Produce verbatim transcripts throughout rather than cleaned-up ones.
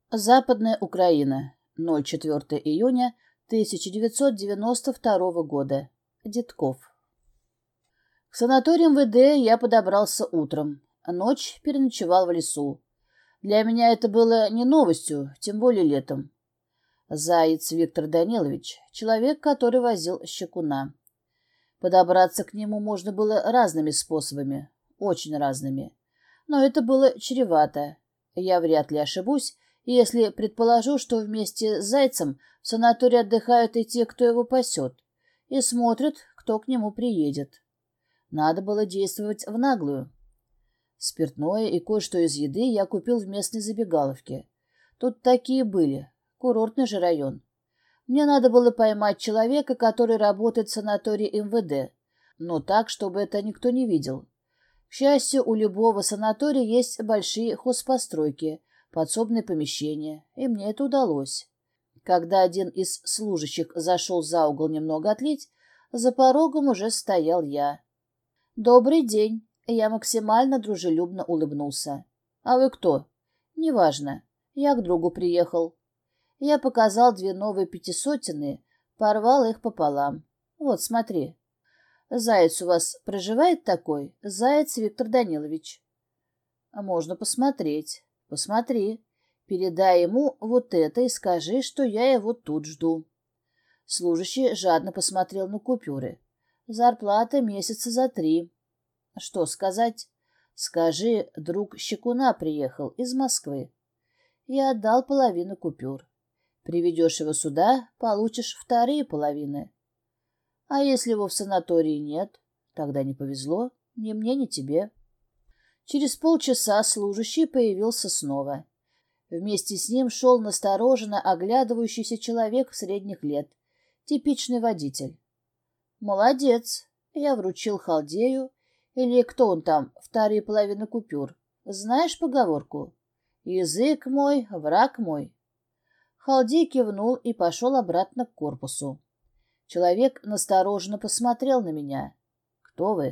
Западная Украина. ноль четвёртого июня тысяча девятьсот девяносто второго года. Детков. К санаторию МВД я подобрался утром. Ночь переночевал в лесу. Для меня это было не новостью, тем более летом. Заяц Виктор Данилович, человек, который возил Щекуна. Подобраться к нему можно было разными способами, очень разными. Но это было чревато. Я вряд ли ошибусь, если предположу, что вместе с Зайцем в санатории отдыхают и те, кто его пасет, и смотрят, кто к нему приедет. Надо было действовать в наглую. Спиртное и кое-что из еды я купил в местной забегаловке. Тут такие были, курортный же район. Мне надо было поймать человека, который работает в санатории МВД, но так, чтобы это никто не видел. К счастью, у любого санатория есть большие хозпостройки, подсобные помещения, и мне это удалось. Когда один из служащих зашел за угол немного отлить, за порогом уже стоял я. «Добрый день!» Я максимально дружелюбно улыбнулся. «А вы кто?» «Неважно. Я к другу приехал». Я показал две новые пятисотенные, порвал их пополам. «Вот, смотри. Заяц у вас проживает такой? Заяц Виктор Данилович». «А можно посмотреть». «Посмотри. Передай ему вот это и скажи, что я его тут жду». Служащий жадно посмотрел на купюры. «Зарплата месяца за три». «Что сказать?» «Скажи, друг Щекуна приехал из Москвы». Я отдал половину купюр. «Приведешь его сюда, получишь вторые половины». «А если его в санатории нет?» «Тогда не повезло. Ни мне, ни тебе». Через полчаса служащий появился снова. Вместе с ним шел настороженно оглядывающийся человек средних лет, типичный водитель. «Молодец!» Я вручил халдею, или кто он там, вторые половины купюр. Знаешь поговорку? «Язык мой, враг мой». Халдей кивнул и пошел обратно к корпусу. Человек настороженно посмотрел на меня. «Кто вы?»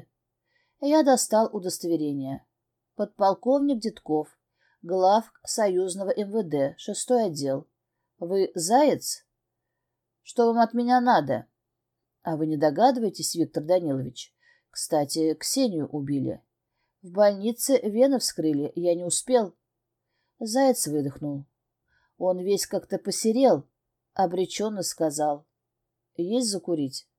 Я достал удостоверение. Подполковник Детков, глав союзного МВД, шестой отдел. Вы Заяц? Что вам от меня надо? А вы не догадываетесь, Виктор Данилович? Кстати, Ксению убили. В больнице вены вскрыли, я не успел. Заяц выдохнул. Он весь как-то посерел, обреченно сказал. Есть закурить?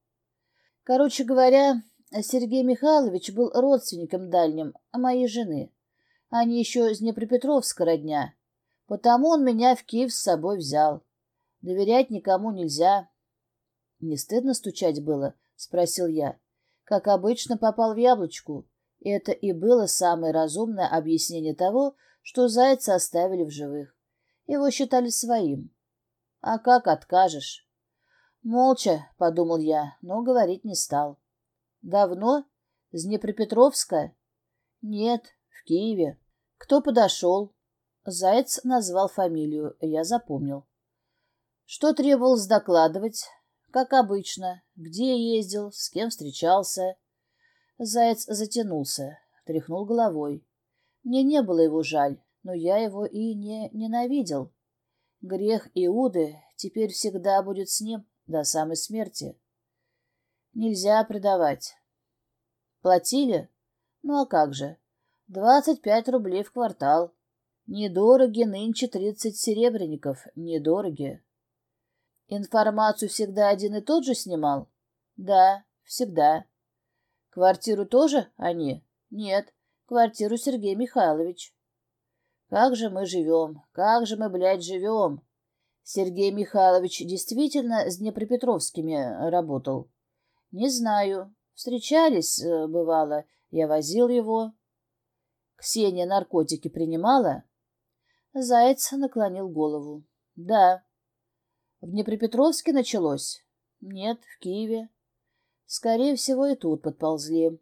Короче говоря, Сергей Михайлович был родственником дальним моей жены. Они еще из Днепропетровска родня. Потому он меня в Киев с собой взял. Доверять никому нельзя. Не стыдно стучать было? Спросил я. Как обычно, попал в яблочку. Это и было самое разумное объяснение того, что Зайца оставили в живых. Его считали своим. А как откажешь? Молча, подумал я, но говорить не стал. Давно? С Днепропетровска? Нет, в Киеве. Кто подошел? Заяц назвал фамилию, я запомнил. Что требовалось докладывать? Как обычно. Где ездил, с кем встречался? Заяц затянулся, тряхнул головой. Мне не было его жаль, но я его и не ненавидел. Грех Иуды теперь всегда будет с ним до самой смерти. Нельзя предавать. Платили? Ну а как же? Двадцать пять рублей в квартал. Недороги нынче тридцать серебряников. Недороги. Информацию всегда один и тот же снимал? Да, всегда. Квартиру тоже они? Нет, квартиру Сергей Михайлович. Как же мы живем, как же мы, блядь, живем? Сергей Михайлович действительно с Днепропетровскими работал? Не знаю. Встречались, бывало, я возил его. Ксения наркотики принимала? Заяц наклонил голову. Да. В Днепропетровске началось? Нет, в Киеве. Скорее всего, и тут подползли.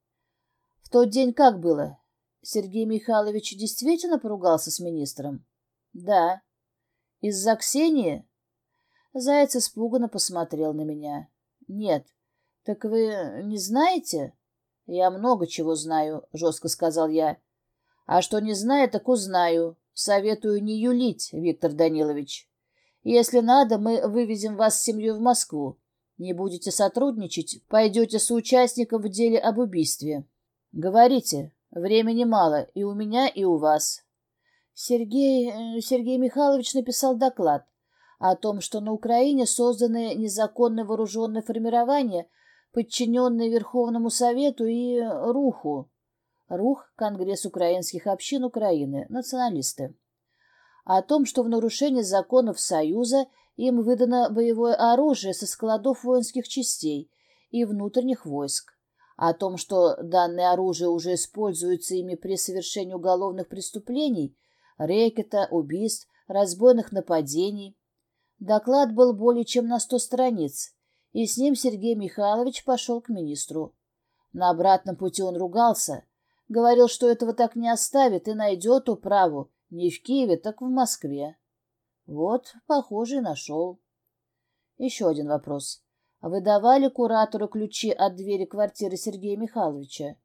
В тот день как было? Сергей Михайлович действительно поругался с министром? Да. Из-за Ксении? Заяц испуганно посмотрел на меня. Нет. Так вы не знаете? Я много чего знаю, жестко сказал я. А что не знаю, так узнаю. Советую не юлить, Виктор Данилович. Если надо, мы вывезем вас с семьей в Москву. Не будете сотрудничать, пойдете соучастником в деле об убийстве. Говорите, времени мало и у меня, и у вас. Сергей, э, Сергей Михайлович написал доклад о том, что на Украине созданы незаконно вооруженные формирования, подчиненные Верховному Совету и РУХу. РУХ – Конгресс украинских общин Украины, националисты. О том, что в нарушении законов Союза им выдано боевое оружие со складов воинских частей и внутренних войск. О том, что данное оружие уже используется ими при совершении уголовных преступлений, рэкета, убийств, разбойных нападений. Доклад был более чем на сто страниц, и с ним Сергей Михайлович пошел к министру. На обратном пути он ругался, говорил, что этого так не оставит и найдет управу не в Киеве, так в Москве. Вот, похоже, и нашел. Еще один вопрос. Вы давали куратору ключи от двери квартиры Сергея Михайловича?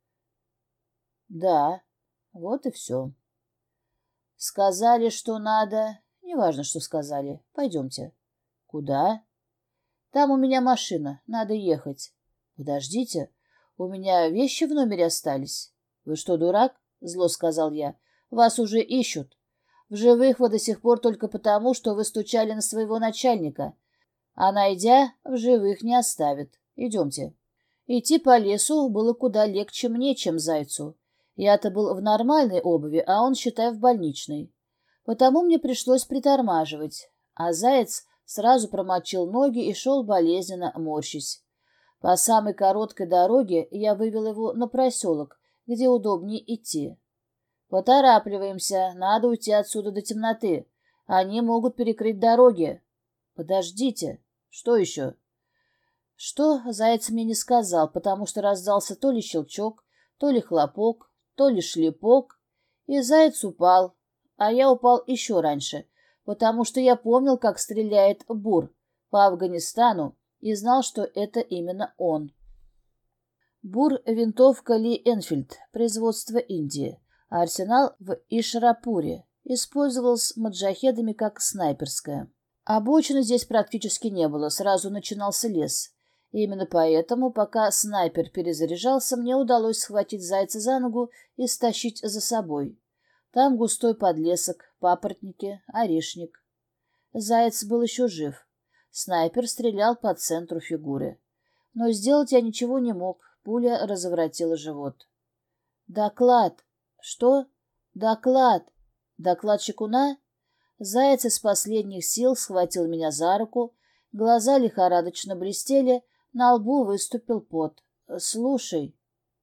Да, вот и все. Сказали, что надо... Неважно, что сказали. Пойдемте. Куда? Там у меня машина, надо ехать. Подождите, у меня вещи в номере остались. Вы что, дурак? Зло сказал я. Вас уже ищут. В живых вы до сих пор только потому, что вы стучали на своего начальника. А найдя, в живых не оставит. Идемте. Идти по лесу было куда легче мне, чем Зайцу. Я-то был в нормальной обуви, а он, считай, в больничной. Потому мне пришлось притормаживать. А Заяц сразу промочил ноги и шел болезненно, морщись. По самой короткой дороге я вывел его на проселок, где удобнее идти. «Поторапливаемся, надо уйти отсюда до темноты. Они могут перекрыть дороги». «Подождите. Что еще?» Что, Заяц мне не сказал, потому что раздался то ли щелчок, то ли хлопок, то ли шлепок, и Заяц упал, а я упал еще раньше, потому что я помнил, как стреляет Бур по Афганистану, и знал, что это именно он. Бур — винтовка Ли Энфилд, производство Индии. Арсенал в Ишрапуре. Использовалась маджахедами как снайперская. Обочины здесь практически не было, сразу начинался лес. И именно поэтому, пока снайпер перезаряжался, мне удалось схватить Зайца за ногу и стащить за собой. Там густой подлесок, папоротники, орешник. Заяц был еще жив. Снайпер стрелял по центру фигуры. Но сделать я ничего не мог, пуля разворотила живот. «Доклад!» «Что? Доклад! Доклад Чекуна?» Заяц из последних сил схватил меня за руку, глаза лихорадочно блестели, на лбу выступил пот. «Слушай».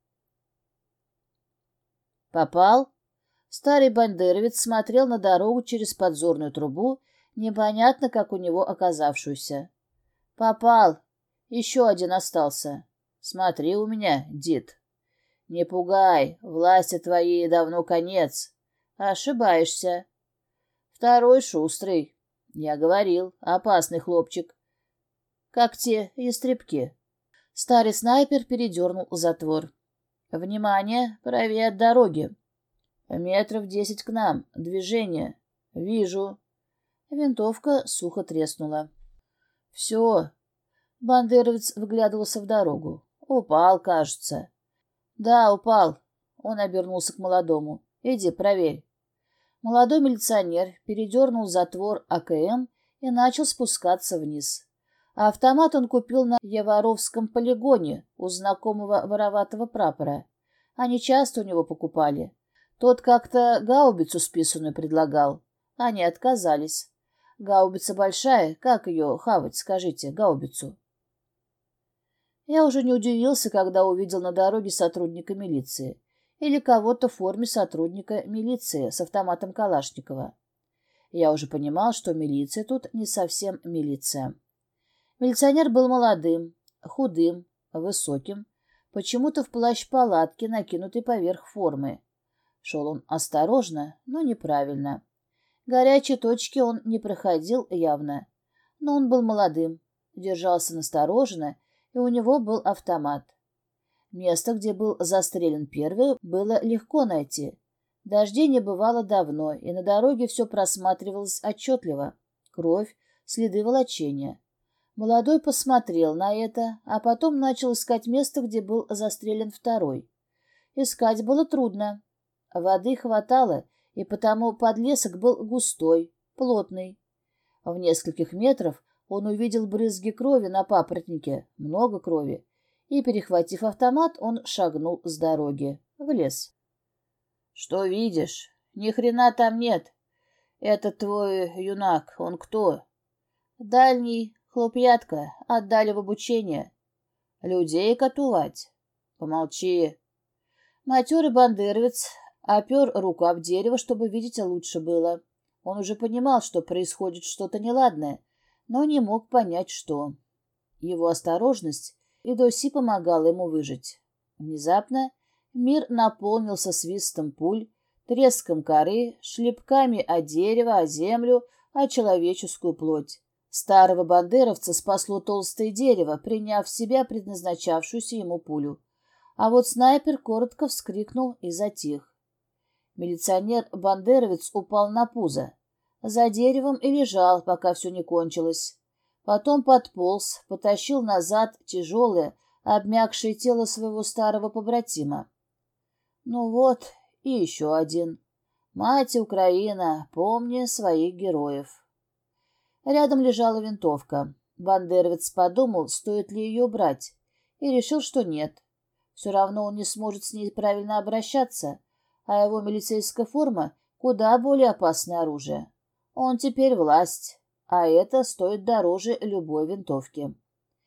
«Попал?» Старый бандеровец смотрел на дорогу через подзорную трубу, непонятно, как у него оказавшуюся. «Попал. Еще один остался. Смотри у меня, дед». «Не пугай, власти твоей давно конец. Ошибаешься. Второй шустрый. Я говорил, опасный хлопчик. Как те ястребки». Старый снайпер передернул затвор. «Внимание, правее от дороги. Метров десять к нам. Движение. Вижу». Винтовка сухо треснула. «Все». Бандеровец вглядывался в дорогу. «Упал, кажется». «Да, упал». Он обернулся к молодому. «Иди, проверь». Молодой милиционер передернул затвор А К М и начал спускаться вниз. А автомат он купил на Яворовском полигоне у знакомого вороватого прапора. Они часто у него покупали. Тот как-то гаубицу списанную предлагал. Они отказались. Гаубица большая, как ее хавать, скажите, гаубицу? Я уже не удивился, когда увидел на дороге сотрудника милиции или кого-то в форме сотрудника милиции с автоматом Калашникова. Я уже понимал, что милиция тут не совсем милиция. Милиционер был молодым, худым, высоким, почему-то в плащ-палатке, накинутый поверх формы. Шел он осторожно, но неправильно. Горячие точки он не проходил явно, но он был молодым, держался настороженно, и у него был автомат. Место, где был застрелен первый, было легко найти. Дождей не бывало давно, и на дороге все просматривалось отчетливо. Кровь, следы волочения. Молодой посмотрел на это, а потом начал искать место, где был застрелен второй. Искать было трудно. Воды хватало, и потому подлесок был густой, плотный. В нескольких метрах он увидел брызги крови на папоротнике, много крови, и, перехватив автомат, он шагнул с дороги, в лес. — Что видишь? Ни хрена там нет. Это твой юнак, он кто? — Дальний, хлопьятка, отдали в обучение. — Людей катувать? — Помолчи. Матерый бандеровец опер руку об дерево, чтобы видеть лучше было. Он уже понимал, что происходит что-то неладное, но не мог понять, что. Его осторожность и до сих помогала ему выжить. Внезапно мир наполнился свистом пуль, треском коры, шлепками о дерево, о землю, о человеческую плоть. Старого бандеровца спасло толстое дерево, приняв в себя предназначавшуюся ему пулю. А вот снайпер коротко вскрикнул и затих. Милиционер-бандеровец упал на пузо. За деревом и лежал, пока все не кончилось. Потом подполз, потащил назад тяжелое, обмякшее тело своего старого побратима. Ну вот, и еще один. Мать Украина, помни своих героев. Рядом лежала винтовка. Бандеровец подумал, стоит ли ее брать, и решил, что нет. Все равно он не сможет с ней правильно обращаться, а его милицейская форма — куда более опасное оружие. Он теперь власть, а это стоит дороже любой винтовки.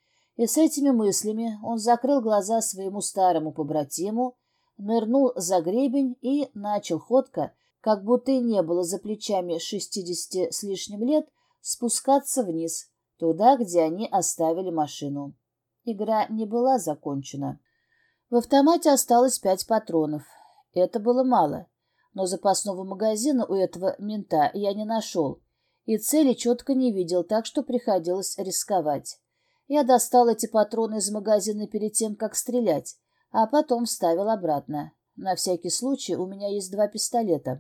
И с этими мыслями он закрыл глаза своему старому побратиму, нырнул за гребень и начал ходко, как будто и не было за плечами шестидесяти с лишним лет, спускаться вниз, туда, где они оставили машину. Игра не была закончена. В автомате осталось пять патронов. Это было мало, но запасного магазина у этого мента я не нашел, и цели четко не видел, так что приходилось рисковать. Я достал эти патроны из магазина перед тем, как стрелять, а потом вставил обратно. На всякий случай у меня есть два пистолета.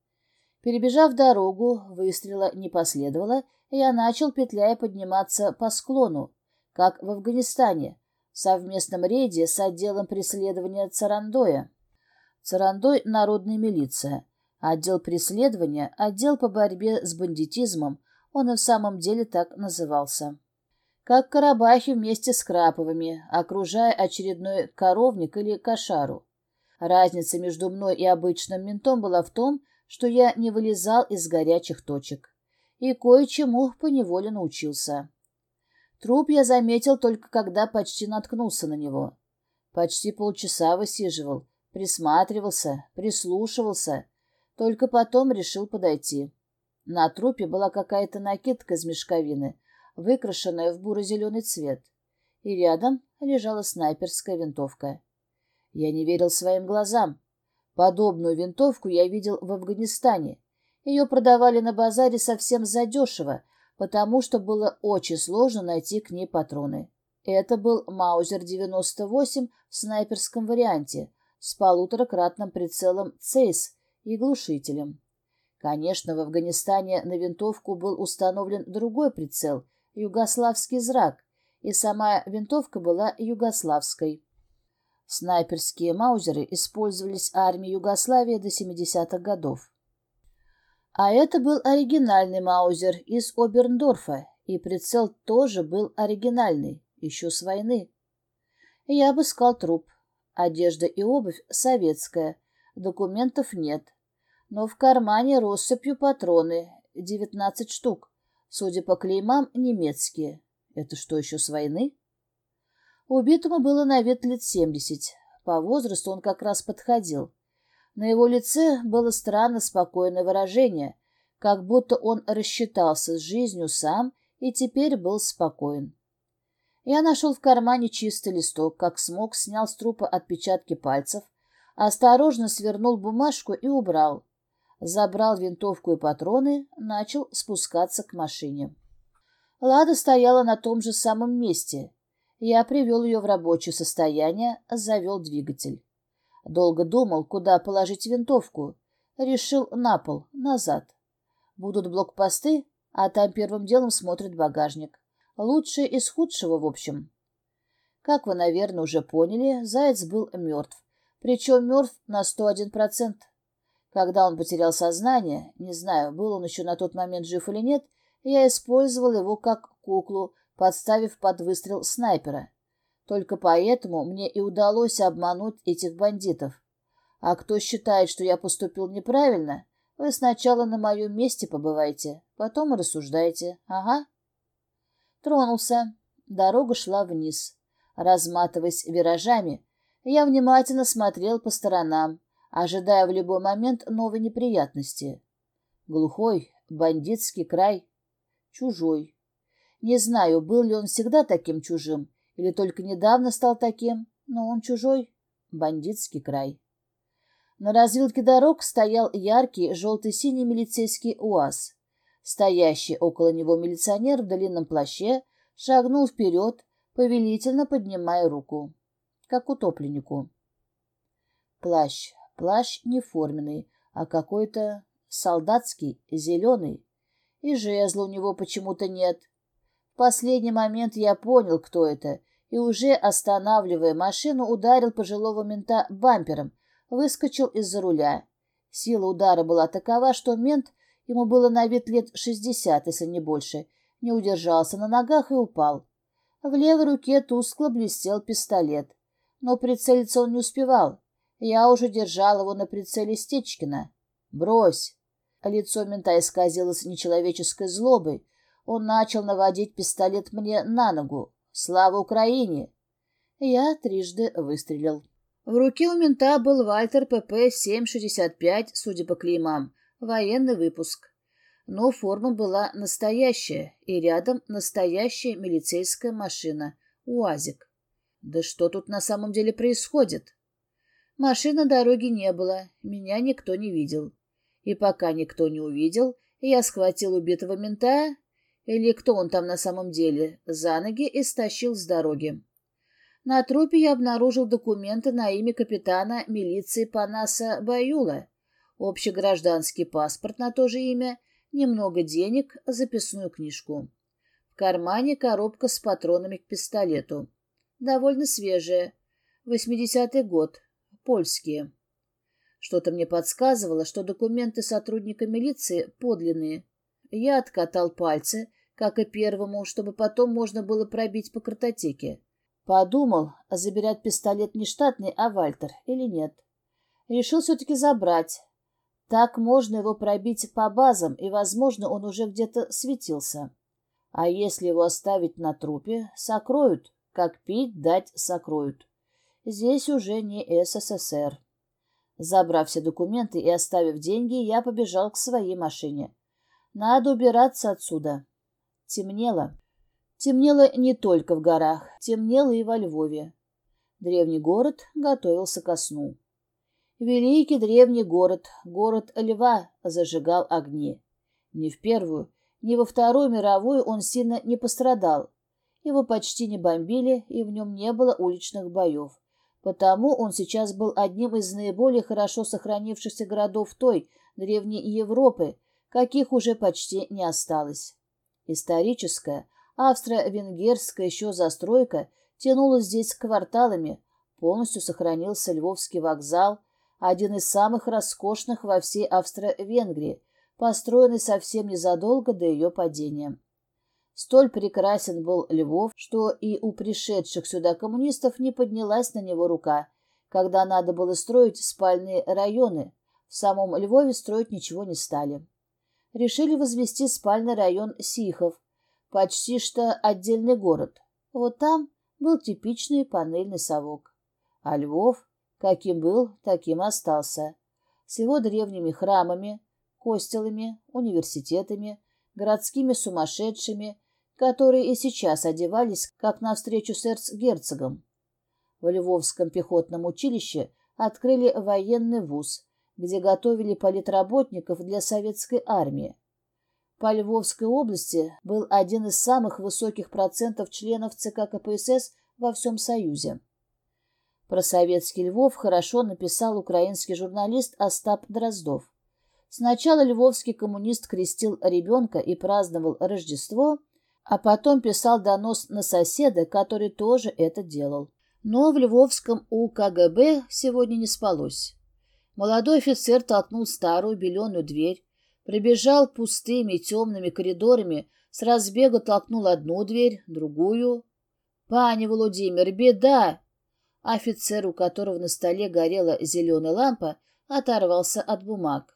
Перебежав дорогу, выстрела не последовало, и я начал, петляя, подниматься по склону, как в Афганистане, в совместном рейде с отделом преследования Царандоя. Царандой — народная милиция. Отдел преследования — отдел по борьбе с бандитизмом, он и в самом деле так назывался. Как Карабахи вместе с Краповыми, окружая очередной коровник или кошару. Разница между мной и обычным ментом была в том, что я не вылезал из горячих точек. И кое-чему поневоле научился. Труп я заметил только когда почти наткнулся на него. Почти полчаса высиживал, присматривался, прислушивался, только потом решил подойти. На трупе была какая-то накидка из мешковины, выкрашенная в буро-зеленый цвет, и рядом лежала снайперская винтовка. Я не верил своим глазам. Подобную винтовку я видел в Афганистане. Ее продавали на базаре совсем задешево, потому что было очень сложно найти к ней патроны. Это был Маузер девяносто восемь в снайперском варианте, с полуторакратным прицелом «Цейс» и глушителем. Конечно, в Афганистане на винтовку был установлен другой прицел — югославский зрак, и сама винтовка была югославской. Снайперские маузеры использовались армией Югославии до семидесятых годов. А это был оригинальный маузер из Оберндорфа, и прицел тоже был оригинальный, еще с войны. Я обыскал труп. Одежда и обувь советская, документов нет. Но в кармане россыпью патроны, девятнадцать штук. Судя по клеймам, немецкие. Это что, еще с войны? Убитому было на вид лет семьдесят. По возрасту он как раз подходил. На его лице было странно спокойное выражение, как будто он рассчитался с жизнью сам и теперь был спокоен. Я нашел в кармане чистый листок, как смог, снял с трупа отпечатки пальцев, осторожно свернул бумажку и убрал. Забрал винтовку и патроны, начал спускаться к машине. Лада стояла на том же самом месте. Я привел ее в рабочее состояние, завел двигатель. Долго думал, куда положить винтовку. Решил на пол, назад. Будут блокпосты, а там первым делом смотрит багажник. Лучшее из худшего, в общем. Как вы, наверное, уже поняли, заяц был мертв. Причем мертв на сто один процент. Когда он потерял сознание, не знаю, был он еще на тот момент жив или нет, я использовал его как куклу, подставив под выстрел снайпера. Только поэтому мне и удалось обмануть этих бандитов. А кто считает, что я поступил неправильно, вы сначала на моем месте побывайте, потом и рассуждайте. Ага. Тронулся. Дорога шла вниз. Разматываясь виражами, я внимательно смотрел по сторонам, ожидая в любой момент новой неприятности. Глухой, бандитский край. Чужой. Не знаю, был ли он всегда таким чужим, или только недавно стал таким, но он чужой. Бандитский край. На развилке дорог стоял яркий желто-синий милицейский УАЗ. Стоящий около него милиционер в длинном плаще шагнул вперед, повелительно поднимая руку, как утопленнику. Плащ. Плащ не форменный, а какой-то солдатский, зеленый. И жезла у него почему-то нет. В последний момент я понял, кто это, и уже останавливая машину, ударил пожилого мента бампером, выскочил из-за руля. Сила удара была такова, что мент, ему было на вид лет шестьдесят, если не больше, не удержался на ногах и упал. В левой руке тускло блестел пистолет, но прицелиться он не успевал. Я уже держал его на прицеле Стечкина. «Брось!» Лицо мента исказилось нечеловеческой злобой. Он начал наводить пистолет мне на ногу. «Слава Украине!» Я трижды выстрелил. В руке у мента был Вальтер ПП семь шестьдесят пять, судя по клеймам, военный выпуск. Но форма была настоящая, и рядом настоящая милицейская машина, УАЗик. Да что тут на самом деле происходит? Машины дороги не было, меня никто не видел. И пока никто не увидел, я схватил убитого мента, или кто он там на самом деле, за ноги и стащил с дороги. На трупе я обнаружил документы на имя капитана милиции Панаса Баюла, общегражданский паспорт на то же имя, немного денег, записную книжку. В кармане коробка с патронами к пистолету. Довольно свежая. восьмидесятый год. Польские. Что-то мне подсказывало, что документы сотрудника милиции подлинные. Я откатал пальцы, как и первому, чтобы потом можно было пробить по картотеке. Подумал, забирать пистолет не штатный, а Вальтер, или нет. Решил все-таки забрать. Так можно его пробить по базам, и, возможно, он уже где-то светился. А если его оставить на трупе, сокроют, как пить дать сокроют. Здесь уже не СССР. Забрав все документы и оставив деньги, я побежал к своей машине. Надо убираться отсюда. Темнело. Темнело не только в горах, темнело и во Львове. Древний город готовился ко сну. Великий древний город, город Льва, зажигал огни. Ни в Первую, ни во Вторую мировую он сильно не пострадал. Его почти не бомбили, и в нем не было уличных боев. Потому он сейчас был одним из наиболее хорошо сохранившихся городов той, древней Европы, каких уже почти не осталось. Историческая, австро-венгерская еще застройка тянулась здесь кварталами, полностью сохранился Львовский вокзал, один из самых роскошных во всей Австро-Венгрии, построенный совсем незадолго до ее падения. Столь прекрасен был Львов, что и у пришедших сюда коммунистов не поднялась на него рука, когда надо было строить спальные районы. В самом Львове строить ничего не стали. Решили возвести спальный район Сихов, почти что отдельный город. Вот там был типичный панельный совок. А Львов, каким был, таким остался. С его древними храмами, костелами, университетами, городскими сумасшедшими, которые и сейчас одевались, как навстречу с эрцгерцогом. В Львовском пехотном училище открыли военный вуз, где готовили политработников для советской армии. По Львовской области был один из самых высоких процентов членов ЦК КПСС во всем Союзе. Про советский Львов хорошо написал украинский журналист Остап Дроздов. Сначала львовский коммунист крестил ребенка и праздновал Рождество, а потом писал донос на соседа, который тоже это делал. Но в львовском У Ка Гэ Бэ сегодня не спалось. Молодой офицер толкнул старую беленую дверь, пробежал пустыми темными коридорами, с разбега толкнул одну дверь, другую. «Пане Владимир, беда!» Офицер, у которого на столе горела зеленая лампа, оторвался от бумаг.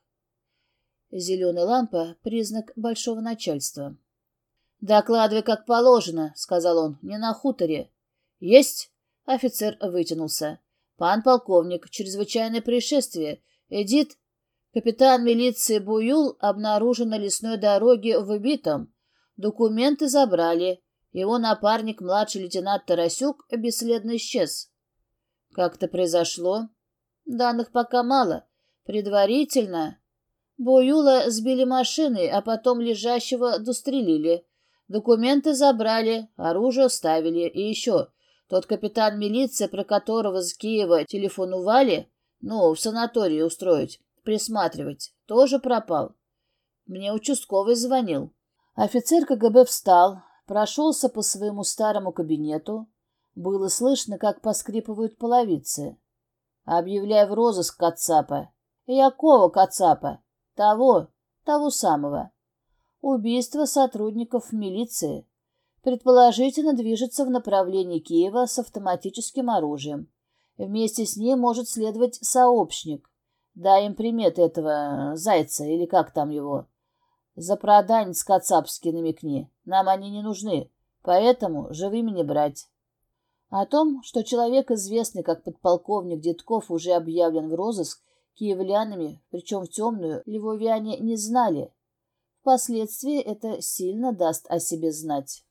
Зеленая лампа — признак большого начальства. «Докладывай, как положено», — сказал он, — «не на хуторе». «Есть!» — офицер вытянулся. «Пан полковник, чрезвычайное происшествие. Эдит, капитан милиции Буюл обнаружен на лесной дороге в убитом. Документы забрали. Его напарник, младший лейтенант Тарасюк, бесследно исчез». «Как это произошло?» «Данных пока мало. Предварительно. Буюла сбили машиной, а потом лежащего дострелили. Документы забрали, оружие оставили. И еще, тот капитан милиции, про которого с Киева телефонували, ну, в санатории устроить, присматривать, тоже пропал. Мне участковый звонил». Офицер Ка Гэ Бэ встал, прошелся по своему старому кабинету. Было слышно, как поскрипывают половицы. «Объявляй в розыск Кацапа». «Якова Кацапа?» «Того, того самого». Убийство сотрудников милиции. Предположительно, движется в направлении Киева с автоматическим оружием. Вместе с ним может следовать сообщник. Дай им приметы этого зайца, или как там его. Запроданец кацапский намекни. Нам они не нужны, поэтому живыми не брать. О том, что человек, известный как подполковник Детков, уже объявлен в розыск киевлянами, причем в темную, львовяне не знали. Впоследствии это сильно даст о себе знать.